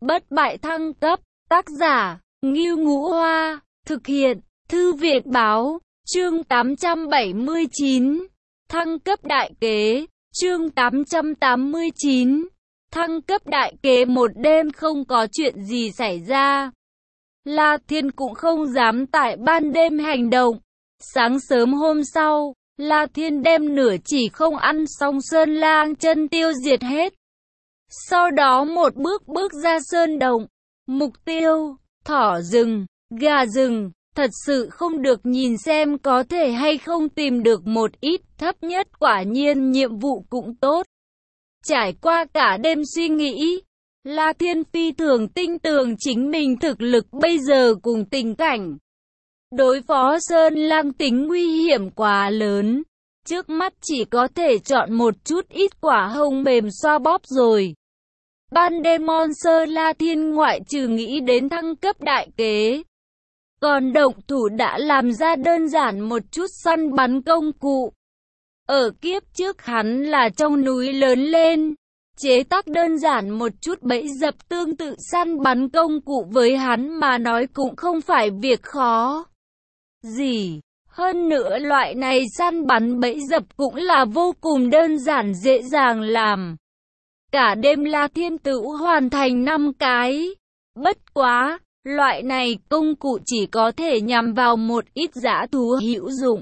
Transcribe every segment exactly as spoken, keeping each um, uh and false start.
Bất bại thăng cấp, tác giả, Ngưu Ngũ Hoa, thực hiện, Thư viện Báo, chương tám trăm bảy mươi chín, thăng cấp đại kế, chương tám trăm tám mươi chín, thăng cấp đại kế. Một đêm không có chuyện gì xảy ra. La Thiên cũng không dám tại ban đêm hành động. Sáng sớm hôm sau, La Thiên đem nửa chỉ không ăn xong sơn lang chân tiêu diệt hết. Sau đó một bước bước ra sơn động. Mục tiêu, thỏ rừng, gà rừng, thật sự không được nhìn xem có thể hay không tìm được một ít, thấp nhất quả nhiên nhiệm vụ cũng tốt. Trải qua cả đêm suy nghĩ, La Thiên phi thường tin tưởng chính mình thực lực bây giờ cùng tình cảnh. Đối phó sơn lang tính nguy hiểm quá lớn, trước mắt chỉ có thể chọn một chút ít quả hồng mềm xoa bóp rồi. Ban đêm Monster La Thiên ngoại trừ nghĩ đến thăng cấp đại kế, còn động thủ đã làm ra đơn giản một chút săn bắn công cụ. Ở kiếp trước hắn là trong núi lớn lên, chế tác đơn giản một chút bẫy dập tương tự săn bắn công cụ với hắn mà nói cũng không phải việc khó gì. Hơn nữa loại này săn bắn bẫy dập cũng là vô cùng đơn giản dễ dàng làm. Cả đêm La Thiên tự hoàn thành năm cái. Bất quá, loại này công cụ chỉ có thể nhằm vào một ít dã thú hữu dụng.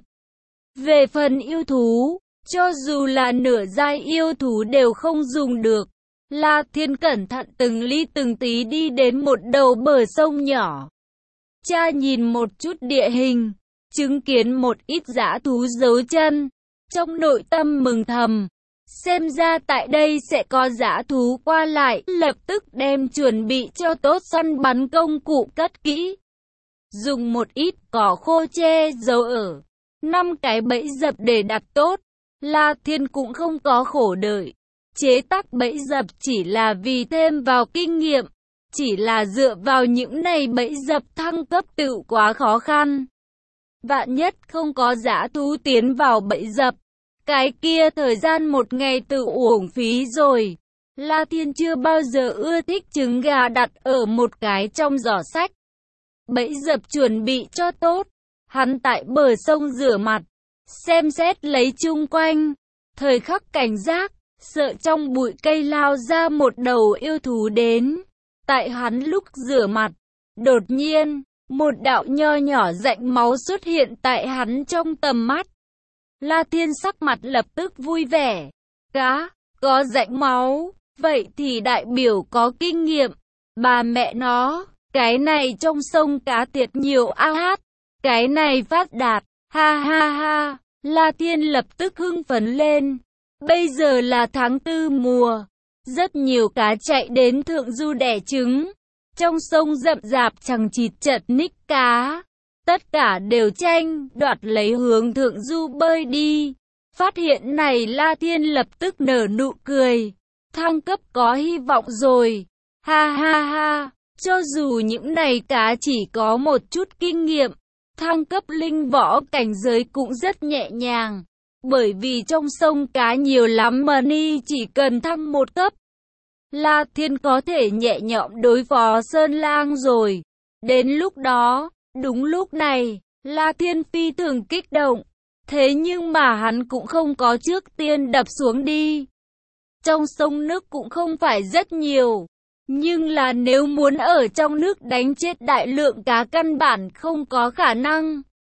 Về phần yêu thú, cho dù là nửa giai yêu thú đều không dùng được. La Thiên cẩn thận từng ly từng tí đi đến một đầu bờ sông nhỏ. Cha nhìn một chút địa hình, chứng kiến một ít dã thú dấu chân, trong nội tâm mừng thầm. Xem ra tại đây sẽ có dã thú qua lại, lập tức đem chuẩn bị cho tốt săn bắn công cụ cất kỹ. Dùng một ít cỏ khô che giấu ở năm cái bẫy dập để đặt tốt. La Thiên cũng không có khổ đợi. Chế tác bẫy dập chỉ là vì thêm vào kinh nghiệm. Chỉ là dựa vào những này bẫy dập thăng cấp tự quá khó khăn. Vạn nhất không có dã thú tiến vào bẫy dập, cái kia thời gian một ngày tự uổng phí rồi. La Thiên chưa bao giờ ưa thích trứng gà đặt ở một cái trong giỏ sách. Bẫy dập chuẩn bị cho tốt. Hắn tại bờ sông rửa mặt, xem xét lấy chung quanh. Thời khắc cảnh giác, sợ trong bụi cây lao ra một đầu yêu thú đến. Tại hắn lúc rửa mặt, đột nhiên, một đạo nho nhỏ rãnh máu xuất hiện tại hắn trong tầm mắt. La Thiên sắc mặt lập tức vui vẻ. Cá, có rãnh máu, vậy thì đại biểu có kinh nghiệm. Bà mẹ nó, cái này trong sông cá tiệt nhiều a hát, cái này phát đạt, ha ha ha. La Thiên lập tức hưng phấn lên. Bây giờ là tháng tư mùa, rất nhiều cá chạy đến thượng du đẻ trứng. Trong sông rậm rạp chằng chịt chật ních cá. Tất cả đều tranh đoạt lấy hướng thượng du bơi đi. Phát hiện này La Thiên lập tức nở nụ cười. Thăng cấp có hy vọng rồi. Ha ha ha. Cho dù những này cá chỉ có một chút kinh nghiệm, thăng cấp linh võ cảnh giới cũng rất nhẹ nhàng. Bởi vì trong sông cá nhiều lắm mà ni chỉ cần thăng một cấp, La Thiên có thể nhẹ nhõm đối phó sơn lang rồi. Đến lúc đó, đúng lúc này, La Thiên phi thường kích động. Thế nhưng mà hắn cũng không có trước tiên đập xuống đi. Trong sông nước cũng không phải rất nhiều. Nhưng là nếu muốn ở trong nước đánh chết đại lượng cá căn bản không có khả năng.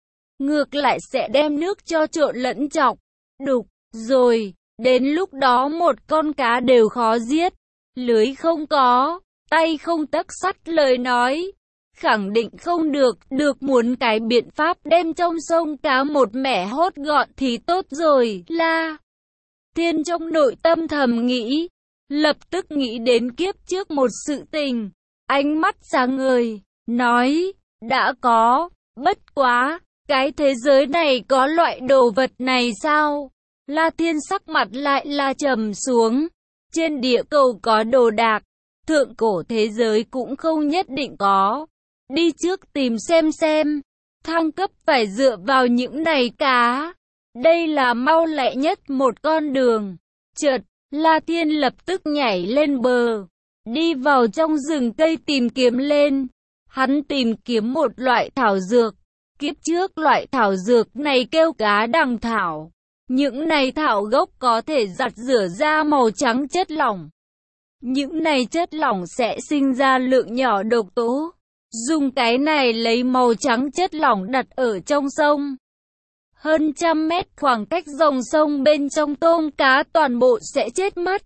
Ngược lại sẽ đem nước cho trộn lẫn chọc, đục, rồi, đến lúc đó một con cá đều khó giết. Lưới không có, tay không tấc sắt lời nói. Khẳng định không được, được muốn cái biện pháp đem trong sông cá một mẻ hốt gọn thì tốt rồi. La Thiên trong nội tâm thầm nghĩ, lập tức nghĩ đến kiếp trước một sự tình. Ánh mắt sáng ngời, nói, đã có, bất quá, cái thế giới này có loại đồ vật này sao? La Thiên sắc mặt lại là trầm xuống. Trên địa cầu có đồ đạc, thượng cổ thế giới cũng không nhất định có. Đi trước tìm xem xem, thăng cấp phải dựa vào những này cá. Đây là mau lẹ nhất một con đường. Chợt, La Thiên lập tức nhảy lên bờ. đi vào trong rừng cây tìm kiếm lên. Hắn tìm kiếm một loại thảo dược. Kiếp trước loại thảo dược này kêu cá đằng thảo. Những này thảo gốc có thể giặt rửa ra màu trắng chất lỏng. Những này chất lỏng sẽ sinh ra lượng nhỏ độc tố. Dùng cái này lấy màu trắng chất lỏng đặt ở trong sông. Hơn trăm mét khoảng cách dòng sông bên trong tôm cá toàn bộ sẽ chết mất.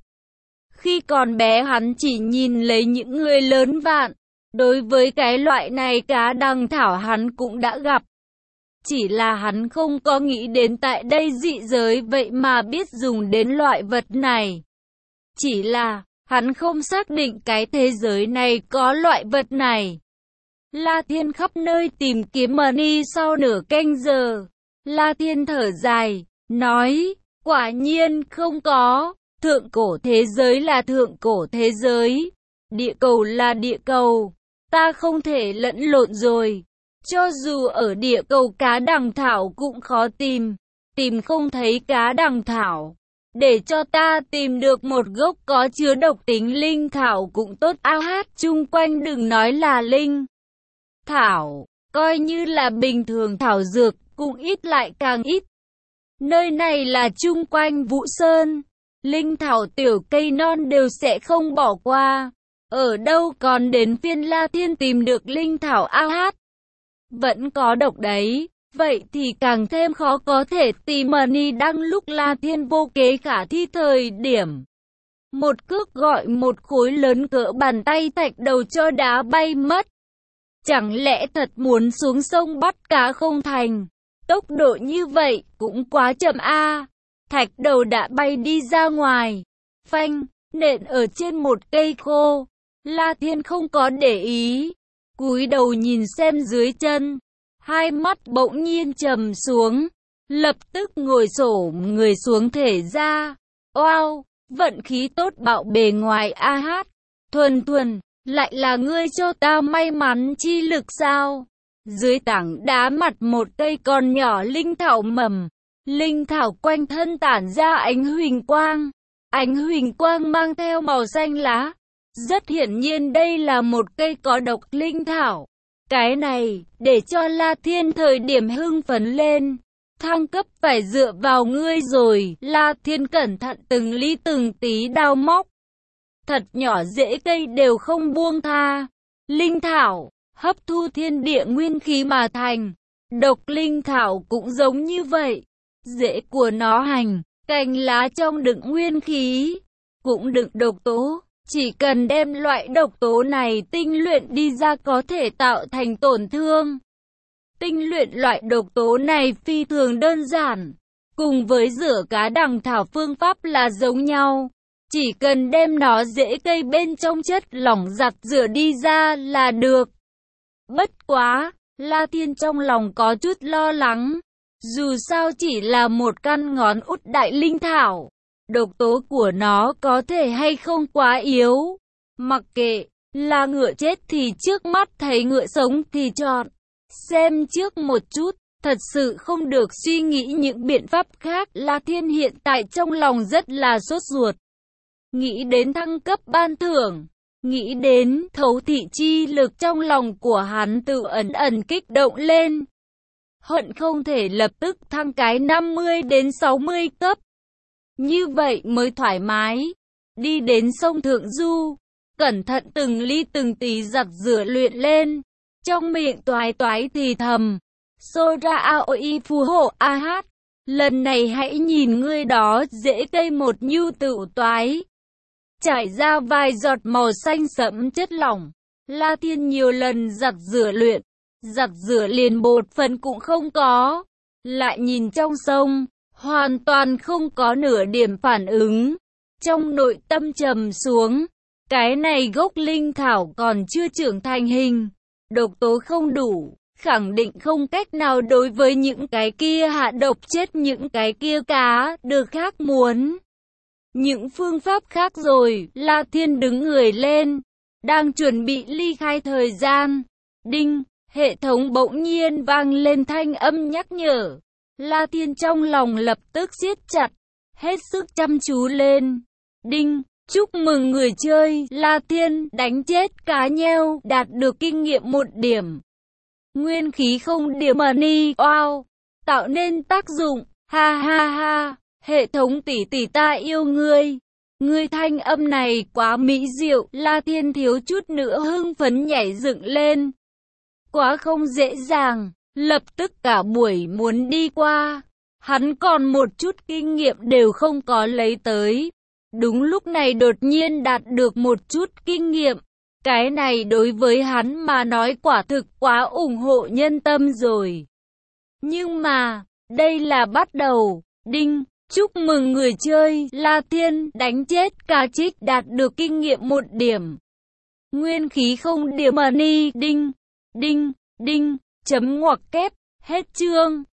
Khi còn bé hắn chỉ nhìn lấy những người lớn vạn. Đối với cái loại này cá đằng thảo hắn cũng đã gặp. Chỉ là hắn không có nghĩ đến tại đây dị giới vậy mà biết dùng đến loại vật này. Chỉ là hắn không xác định cái thế giới này có loại vật này. La Thiên khắp nơi tìm kiếm Mani sau nửa canh giờ. La Thiên thở dài, nói, quả nhiên không có. Thượng cổ thế giới là thượng cổ thế giới. Địa cầu là địa cầu. Ta không thể lẫn lộn rồi. Cho dù ở địa cầu cá đằng thảo cũng khó tìm. Tìm không thấy cá đằng thảo. Để cho ta tìm được một gốc có chứa độc tính linh thảo cũng tốt. A hát chung quanh đừng nói là linh thảo. Coi như là bình thường thảo dược cũng ít lại càng ít. Nơi này là chung quanh Vũ Sơn. Linh thảo tiểu cây non đều sẽ không bỏ qua. Ở đâu còn đến phiên La Thiên tìm được linh thảo. A hát vẫn có độc đấy. Vậy thì càng thêm khó có thể tìm Mani. Đang lúc La Thiên vô kế khả thi thời điểm. Một cước gọi một khối lớn cỡ bàn tay thạch đầu cho đá bay mất. Chẳng lẽ thật muốn xuống sông bắt cá không thành? Tốc độ như vậy cũng quá chậm a. Thạch đầu đã bay đi ra ngoài. Phanh, nện ở trên một cây khô. La Thiên không có để ý. Cúi đầu nhìn xem dưới chân. Hai mắt bỗng nhiên trầm xuống. Lập tức ngồi xổm người xuống thể ra. Oao, vận khí tốt bạo bề ngoài. A hát, thuần thuần, lại là ngươi cho ta may mắn chi lực sao? Dưới tảng đá mặt một cây con nhỏ linh thảo mầm. Linh thảo quanh thân tản ra ánh huỳnh quang. Ánh huỳnh quang mang theo màu xanh lá. Rất hiển nhiên đây là một cây có độc linh thảo. Cái này, để cho La Thiên thời điểm hưng phấn lên. Thăng cấp phải dựa vào ngươi rồi. La Thiên cẩn thận từng ly từng tí đào móc. Thật nhỏ rễ cây đều không buông tha. Linh thảo, hấp thu thiên địa nguyên khí mà thành. Độc linh thảo cũng giống như vậy. Rễ của nó hành, cành lá trong đựng nguyên khí, cũng đựng độc tố. Chỉ cần đem loại độc tố này tinh luyện đi ra có thể tạo thành tổn thương. Tinh luyện loại độc tố này phi thường đơn giản. Cùng với rửa cá đằng thảo phương pháp là giống nhau. Chỉ cần đem nó rễ cây bên trong chất lỏng giặt rửa đi ra là được. Bất quá, La Thiên trong lòng có chút lo lắng. Dù sao chỉ là một căn ngón út đại linh thảo. Độc tố của nó có thể hay không quá yếu. Mặc kệ, là ngựa chết thì trước mắt thấy ngựa sống thì chọn. Xem trước một chút, thật sự không được suy nghĩ những biện pháp khác. La Thiên hiện tại trong lòng rất là sốt ruột. Nghĩ đến thăng cấp ban thưởng, nghĩ đến thấu thị chi lực trong lòng của hắn tự ẩn ẩn kích động lên. Hận không thể lập tức thăng cái năm mươi đến sáu mươi cấp. Như vậy mới thoải mái. Đi đến sông Thượng Du, cẩn thận từng ly từng tí giặt rửa luyện lên. Trong miệng toái toái thì thầm. Sora Aoi phù hộ A hát. Lần này hãy nhìn ngươi đó dễ cây một nhu tự toái. Trải ra vài giọt màu xanh sẫm chất lỏng. La Thiên nhiều lần giặt rửa luyện. Giặt rửa liền bột phấn cũng không có. Lại nhìn trong sông, hoàn toàn không có nửa điểm phản ứng. Trong nội tâm trầm xuống. Cái này gốc linh thảo còn chưa trưởng thành hình. Độc tố không đủ. Khẳng định không cách nào đối với những cái kia hạ độc chết những cái kia cá được khác muốn. Những phương pháp khác rồi. La Thiên đứng người lên. Đang chuẩn bị ly khai thời gian. Đinh. Hệ thống bỗng nhiên vang lên thanh âm nhắc nhở. La Thiên trong lòng lập tức siết chặt. Hết sức chăm chú lên. Đinh. Chúc mừng người chơi La Thiên đánh chết cá nheo, đạt được kinh nghiệm một điểm. Nguyên khí không điểm money, wow, tạo nên tác dụng, ha ha ha, hệ thống tỷ tỷ ta yêu ngươi. Ngươi thanh âm này quá mỹ diệu, La Thiên thiếu chút nữa hưng phấn nhảy dựng lên. Quá không dễ dàng, lập tức cả buổi muốn đi qua. Hắn còn một chút kinh nghiệm đều không có lấy tới. Đúng lúc này đột nhiên đạt được một chút kinh nghiệm. Cái này đối với hắn mà nói quả thực quá ủng hộ nhân tâm rồi. Nhưng mà, đây là bắt đầu. Đinh, chúc mừng người chơi La Thiên đánh chết cá trích đạt được kinh nghiệm một điểm. Nguyên khí không điểm money, đinh, đinh, đinh, chấm ngoặc kép, hết chương.